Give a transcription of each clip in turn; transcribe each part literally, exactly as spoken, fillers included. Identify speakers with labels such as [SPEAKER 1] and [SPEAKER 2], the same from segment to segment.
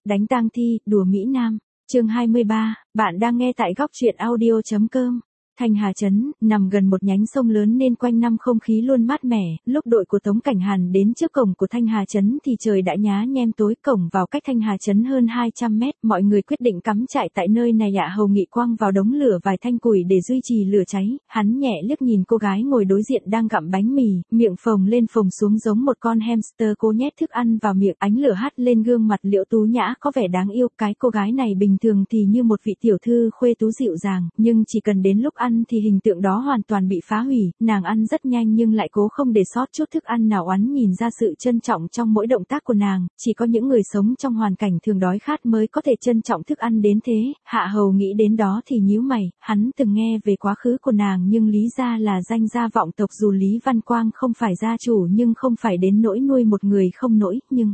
[SPEAKER 1] Đánh tang thi, đùa Mỹ Nam. Chương hai mươi ba, bạn đang nghe tại góc truyện audio chấm com. Thanh Hà Trấn, nằm gần một nhánh sông lớn nên quanh năm không khí luôn mát mẻ, lúc đội của Tống Cảnh Hàn đến trước cổng của Thanh Hà Trấn thì trời đã nhá nhem tối, cổng vào cách Thanh Hà Trấn hơn hai trăm mét, mọi người quyết định cắm trại tại nơi này. Dạ Hầu Nghị quăng vào đống lửa vài thanh củi để duy trì lửa cháy, hắn nhẹ liếc nhìn cô gái ngồi đối diện đang gặm bánh mì, miệng phồng lên phồng xuống giống một con hamster cố nhét thức ăn vào miệng. Ánh lửa hắt lên gương mặt Liễu Tú Nhã có vẻ đáng yêu, cái cô gái này bình thường thì như một vị tiểu thư khuê tú dịu dàng, nhưng chỉ cần đến lúc ăn thì hình tượng đó hoàn toàn bị phá hủy. Nàng ăn rất nhanh nhưng lại cố không để sót chút thức ăn nào, oán nhìn ra sự trân trọng trong mỗi động tác của nàng, chỉ có những người sống trong hoàn cảnh thường đói khát mới có thể trân trọng thức ăn đến thế. Hạ Hầu nghĩ đến đó thì nhíu mày, hắn từng nghe về quá khứ của nàng nhưng lý ra là danh gia vọng tộc, dù Lý Văn Quang không phải gia chủ nhưng không phải đến nỗi nuôi một người không nổi, nhưng...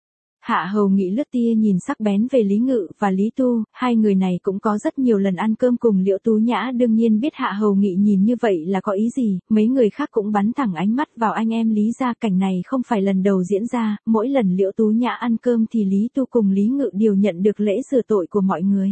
[SPEAKER 1] Hạ Hầu Nghị lướt tia nhìn sắc bén về Lý Ngự và Lý Tu, hai người này cũng có rất nhiều lần ăn cơm cùng Liễu Tú Nhã, đương nhiên biết Hạ Hầu Nghị nhìn như vậy là có ý gì. Mấy người khác cũng bắn thẳng ánh mắt vào anh em Lý gia, cảnh này không phải lần đầu diễn ra, mỗi lần Liễu Tú Nhã ăn cơm thì Lý Tu cùng Lý Ngự đều nhận được lễ rửa tội của mọi người.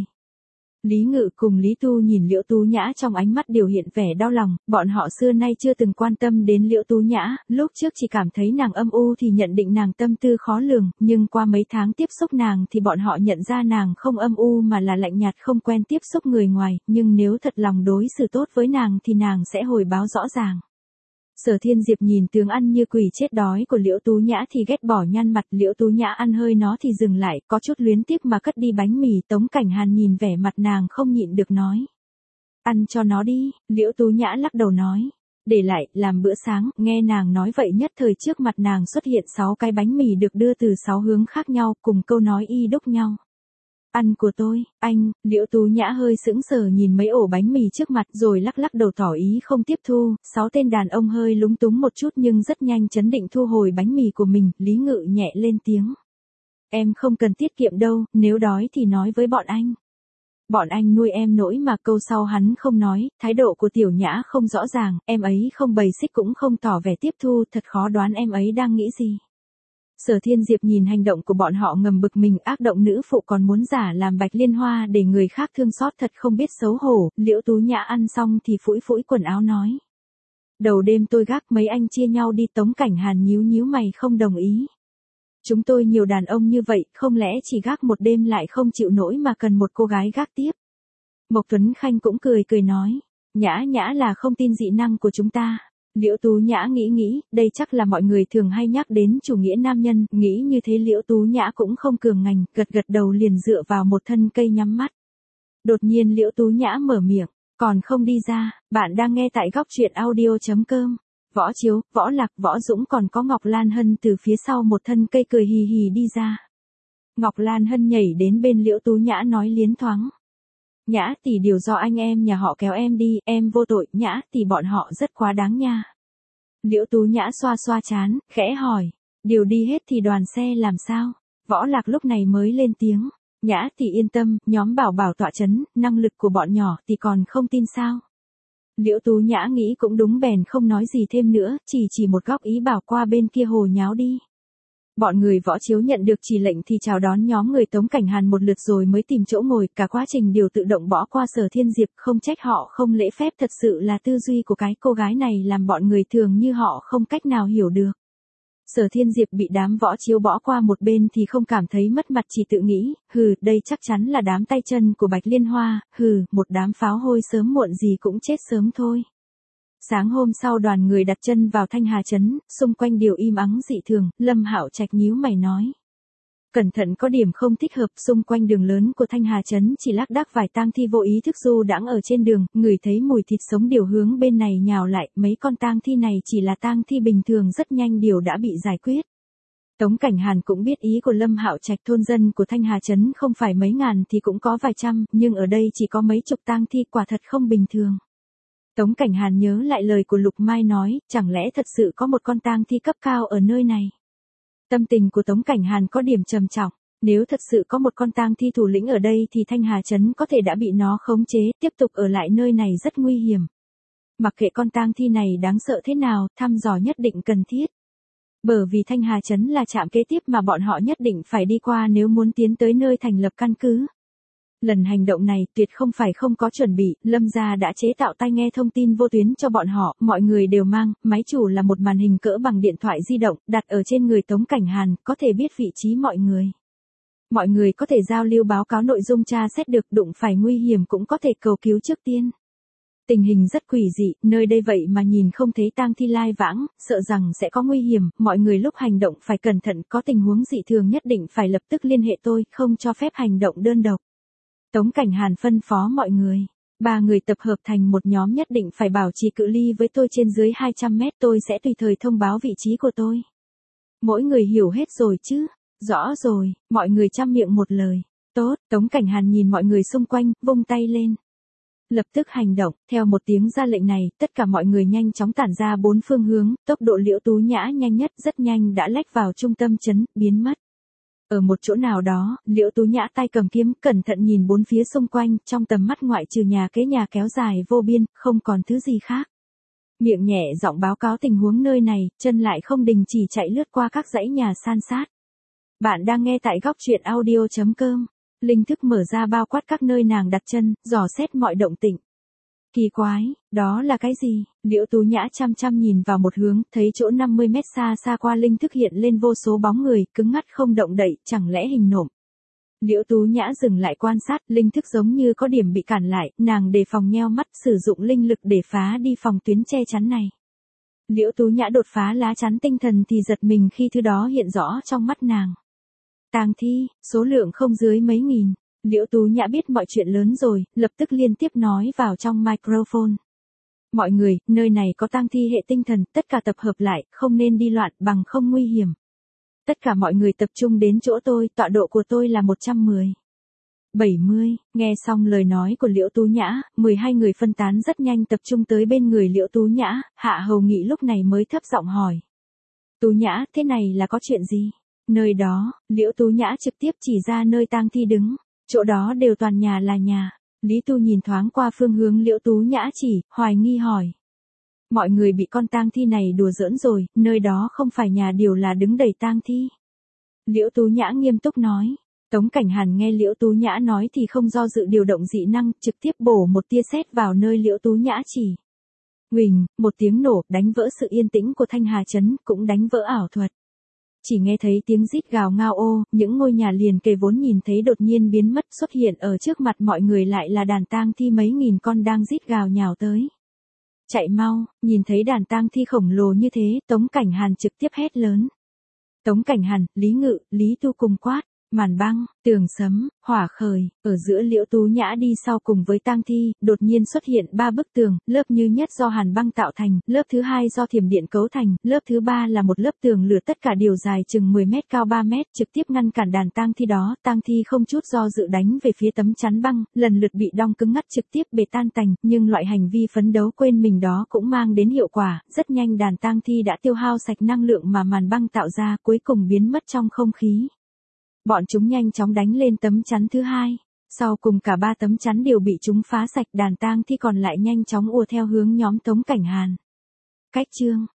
[SPEAKER 1] Lý Ngự cùng Lý Tu nhìn Liễu Tú Nhã trong ánh mắt đều hiện vẻ đau lòng, bọn họ xưa nay chưa từng quan tâm đến Liễu Tú Nhã, lúc trước chỉ cảm thấy nàng âm u thì nhận định nàng tâm tư khó lường, nhưng qua mấy tháng tiếp xúc nàng thì bọn họ nhận ra nàng không âm u mà là lạnh nhạt, không quen tiếp xúc người ngoài, nhưng nếu thật lòng đối xử tốt với nàng thì nàng sẽ hồi báo rõ ràng. Sở Thiên Diệp nhìn tướng ăn như quỷ chết đói của Liễu Tú Nhã thì ghét bỏ nhăn mặt, Liễu Tú Nhã ăn hơi nó thì dừng lại, có chút luyến tiếc mà cất đi bánh mì. Tống Cảnh Hàn nhìn vẻ mặt nàng không nhịn được nói: "Ăn cho nó đi." Liễu Tú Nhã lắc đầu nói: "Để lại, làm bữa sáng." Nghe nàng nói vậy nhất thời trước mặt nàng xuất hiện sáu cái bánh mì được đưa từ sáu hướng khác nhau, cùng câu nói y đúc nhau: "Ăn của tôi, anh." Liễu Tú Nhã hơi sững sờ nhìn mấy ổ bánh mì trước mặt rồi lắc lắc đầu tỏ ý không tiếp thu. Sáu tên đàn ông hơi lúng túng một chút nhưng rất nhanh chấn định thu hồi bánh mì của mình. Lý Ngự nhẹ lên tiếng: "Em không cần tiết kiệm đâu, nếu đói thì nói với bọn anh. Bọn anh nuôi em nổi mà." Câu sau hắn không nói, thái độ của Tiểu Nhã không rõ ràng, em ấy không bày xích cũng không tỏ vẻ tiếp thu, thật khó đoán em ấy đang nghĩ gì. Sở Thiên Diệp nhìn hành động của bọn họ ngầm bực mình, ác động nữ phụ còn muốn giả làm Bạch Liên Hoa để người khác thương xót, thật không biết xấu hổ. Liễu Tú Nhã ăn xong thì phủi phủi quần áo nói: "Đầu đêm tôi gác, mấy anh chia nhau đi." Tống Cảnh Hàn nhíu nhíu mày không đồng ý: "Chúng tôi nhiều đàn ông như vậy, không lẽ chỉ gác một đêm lại không chịu nổi mà cần một cô gái gác tiếp?" Mộc Tuấn Khanh cũng cười cười nói: "Nhã Nhã là không tin dị năng của chúng ta." Liễu Tú Nhã nghĩ nghĩ, đây chắc là mọi người thường hay nhắc đến chủ nghĩa nam nhân, nghĩ như thế Liễu Tú Nhã cũng không cường ngành, gật gật đầu liền dựa vào một thân cây nhắm mắt. Đột nhiên Liễu Tú Nhã mở miệng: "Còn không đi ra." Bạn đang nghe tại góc truyện audio chấm com. Võ Chiếu, Võ Lạc, Võ Dũng còn có Ngọc Lan Hân từ phía sau một thân cây cười hì hì đi ra. Ngọc Lan Hân nhảy đến bên Liễu Tú Nhã nói liến thoáng: "Nhã tỷ, điều do anh em nhà họ kéo em đi, em vô tội." "Nhã tỷ, bọn họ rất quá đáng nha." Liễu Tú Nhã xoa xoa trán, khẽ hỏi: "Điều đi hết thì đoàn xe làm sao?" Võ Lạc lúc này mới lên tiếng: "Nhã tỷ yên tâm, nhóm Bảo Bảo tọa chấn, năng lực của bọn nhỏ thì còn không tin sao?" Liễu Tú Nhã nghĩ cũng đúng bèn không nói gì thêm nữa, chỉ chỉ một góc ý bảo qua bên kia hồ nháo đi. Bọn người Võ Chiếu nhận được chỉ lệnh thì chào đón nhóm người Tống Cảnh Hàn một lượt rồi mới tìm chỗ ngồi, cả quá trình đều tự động bỏ qua Sở Thiên Diệp, không trách họ không lễ phép, thật sự là tư duy của cái cô gái này làm bọn người thường như họ không cách nào hiểu được. Sở Thiên Diệp bị đám Võ Chiếu bỏ qua một bên thì không cảm thấy mất mặt, chỉ tự nghĩ: "Hừ, đây chắc chắn là đám tay chân của Bạch Liên Hoa, hừ, một đám pháo hôi sớm muộn gì cũng chết sớm thôi." Sáng hôm sau đoàn người đặt chân vào Thanh Hà Trấn, xung quanh đều im ắng dị thường, Lâm Hạo Trạch nhíu mày nói: "Cẩn thận, có điểm không thích hợp." Xung quanh đường lớn của Thanh Hà Trấn chỉ lác đác vài tang thi vô ý thức du đãng ở trên đường, ngửi thấy mùi thịt sống đều hướng bên này nhào lại, mấy con tang thi này chỉ là tang thi bình thường, rất nhanh đều đã bị giải quyết. Tống Cảnh Hàn cũng biết ý của Lâm Hạo Trạch, thôn dân của Thanh Hà Trấn không phải mấy ngàn thì cũng có vài trăm, nhưng ở đây chỉ có mấy chục tang thi, quả thật không bình thường. Tống Cảnh Hàn nhớ lại lời của Lục Mai nói, chẳng lẽ thật sự có một con tang thi cấp cao ở nơi này? Tâm tình của Tống Cảnh Hàn có điểm trầm trọng, nếu thật sự có một con tang thi thủ lĩnh ở đây thì Thanh Hà Trấn có thể đã bị nó khống chế, tiếp tục ở lại nơi này rất nguy hiểm. Mặc kệ con tang thi này đáng sợ thế nào, thăm dò nhất định cần thiết. Bởi vì Thanh Hà Trấn là trạm kế tiếp mà bọn họ nhất định phải đi qua nếu muốn tiến tới nơi thành lập căn cứ. Lần hành động này tuyệt không phải không có chuẩn bị, Lâm gia đã chế tạo tai nghe thông tin vô tuyến cho bọn họ, mọi người đều mang, máy chủ là một màn hình cỡ bằng điện thoại di động, đặt ở trên người Tống Cảnh Hàn, có thể biết vị trí mọi người. Mọi người có thể giao lưu báo cáo nội dung tra xét được, đụng phải nguy hiểm cũng có thể cầu cứu trước tiên. Tình hình rất quỷ dị, nơi đây vậy mà nhìn không thấy tang thi lai vãng, sợ rằng sẽ có nguy hiểm, mọi người lúc hành động phải cẩn thận, có tình huống dị thường nhất định phải lập tức liên hệ tôi, không cho phép hành động đơn độc. Tống Cảnh Hàn phân phó mọi người. Ba người tập hợp thành một nhóm, nhất định phải bảo trì cự ly với tôi trên dưới hai trăm mét, tôi sẽ tùy thời thông báo vị trí của tôi. Mỗi người hiểu hết rồi chứ? Rõ rồi, mọi người chăm miệng một lời. Tốt, Tống Cảnh Hàn nhìn mọi người xung quanh, vung tay lên. Lập tức hành động, theo một tiếng ra lệnh này, tất cả mọi người nhanh chóng tản ra bốn phương hướng, tốc độ Liễu Tú Nhã nhanh nhất, rất nhanh đã lách vào trung tâm trấn, biến mất. Ở một chỗ nào đó, Liễu Tú Nhã tay cầm kiếm, cẩn thận nhìn bốn phía xung quanh, trong tầm mắt ngoại trừ nhà kế nhà kéo dài vô biên, không còn thứ gì khác. Miệng nhẹ giọng báo cáo tình huống nơi này, chân lại không đình chỉ chạy lướt qua các dãy nhà san sát. Bạn đang nghe tại góc truyện audio chấm com. Linh thức mở ra bao quát các nơi nàng đặt chân, dò xét mọi động tĩnh. Kỳ quái, đó là cái gì? Liễu Tú Nhã chăm chăm nhìn vào một hướng, thấy chỗ năm mươi mét xa xa qua linh thức hiện lên vô số bóng người, cứng ngắt không động đậy, chẳng lẽ hình nộm. Liễu Tú Nhã dừng lại quan sát, linh thức giống như có điểm bị cản lại, nàng đề phòng nheo mắt, sử dụng linh lực để phá đi phòng tuyến che chắn này. Liễu Tú Nhã đột phá lá chắn tinh thần thì giật mình khi thứ đó hiện rõ trong mắt nàng. Tang thi, số lượng không dưới mấy nghìn. Liễu Tú Nhã biết mọi chuyện lớn rồi, lập tức liên tiếp nói vào trong microphone. Mọi người, nơi này có tang thi hệ tinh thần, tất cả tập hợp lại, không nên đi loạn, bằng không nguy hiểm. Tất cả mọi người tập trung đến chỗ tôi, tọa độ của tôi là một trăm mười. bảy mươi, nghe xong lời nói của Liễu Tú Nhã, mười hai người phân tán rất nhanh tập trung tới bên người Liễu Tú Nhã, Hạ Hầu Nghị lúc này mới thấp giọng hỏi. Tú Nhã, thế này là có chuyện gì? Nơi đó, Liễu Tú Nhã trực tiếp chỉ ra nơi tang thi đứng, chỗ đó đều toàn nhà là nhà. Lý Tu nhìn thoáng qua phương hướng Liễu Tú Nhã chỉ, hoài nghi hỏi. Mọi người bị con tang thi này đùa giỡn rồi, nơi đó không phải nhà đều là đứng đầy tang thi. Liễu Tú Nhã nghiêm túc nói. Tống Cảnh Hàn nghe Liễu Tú Nhã nói thì không do dự điều động dị năng, trực tiếp bổ một tia sét vào nơi Liễu Tú Nhã chỉ. Huỳnh, một tiếng nổ, đánh vỡ sự yên tĩnh của Thanh Hà Trấn, cũng đánh vỡ ảo thuật. Chỉ nghe thấy tiếng rít gào ngao ô, những ngôi nhà liền kề vốn nhìn thấy đột nhiên biến mất, xuất hiện ở trước mặt mọi người lại là đàn tang thi mấy nghìn con đang rít gào nhào tới. Chạy mau, nhìn thấy đàn tang thi khổng lồ như thế, Tống Cảnh Hàn trực tiếp hét lớn. Tống Cảnh Hàn, Lý Ngự, Lý Tu cùng quát. Màn băng, tường sấm, hỏa khởi, ở giữa Liễu Tú Nhã đi sau cùng với tang thi, đột nhiên xuất hiện ba bức tường, lớp như nhất do hàn băng tạo thành, lớp thứ hai do thiểm điện cấu thành, lớp thứ ba là một lớp tường lửa, tất cả đều dài chừng mười mét cao ba mét, trực tiếp ngăn cản đàn tang thi đó, tang thi không chút do dự đánh về phía tấm chắn băng, lần lượt bị đong cứng ngắt trực tiếp bể tan tành, nhưng loại hành vi phấn đấu quên mình đó cũng mang đến hiệu quả, rất nhanh đàn tang thi đã tiêu hao sạch năng lượng mà màn băng tạo ra, cuối cùng biến mất trong không khí. Bọn chúng nhanh chóng đánh lên tấm chắn thứ hai, sau cùng cả ba tấm chắn đều bị chúng phá sạch, đàn tang thi còn lại nhanh chóng ùa theo hướng nhóm Tống Cảnh Hàn. Cách chương,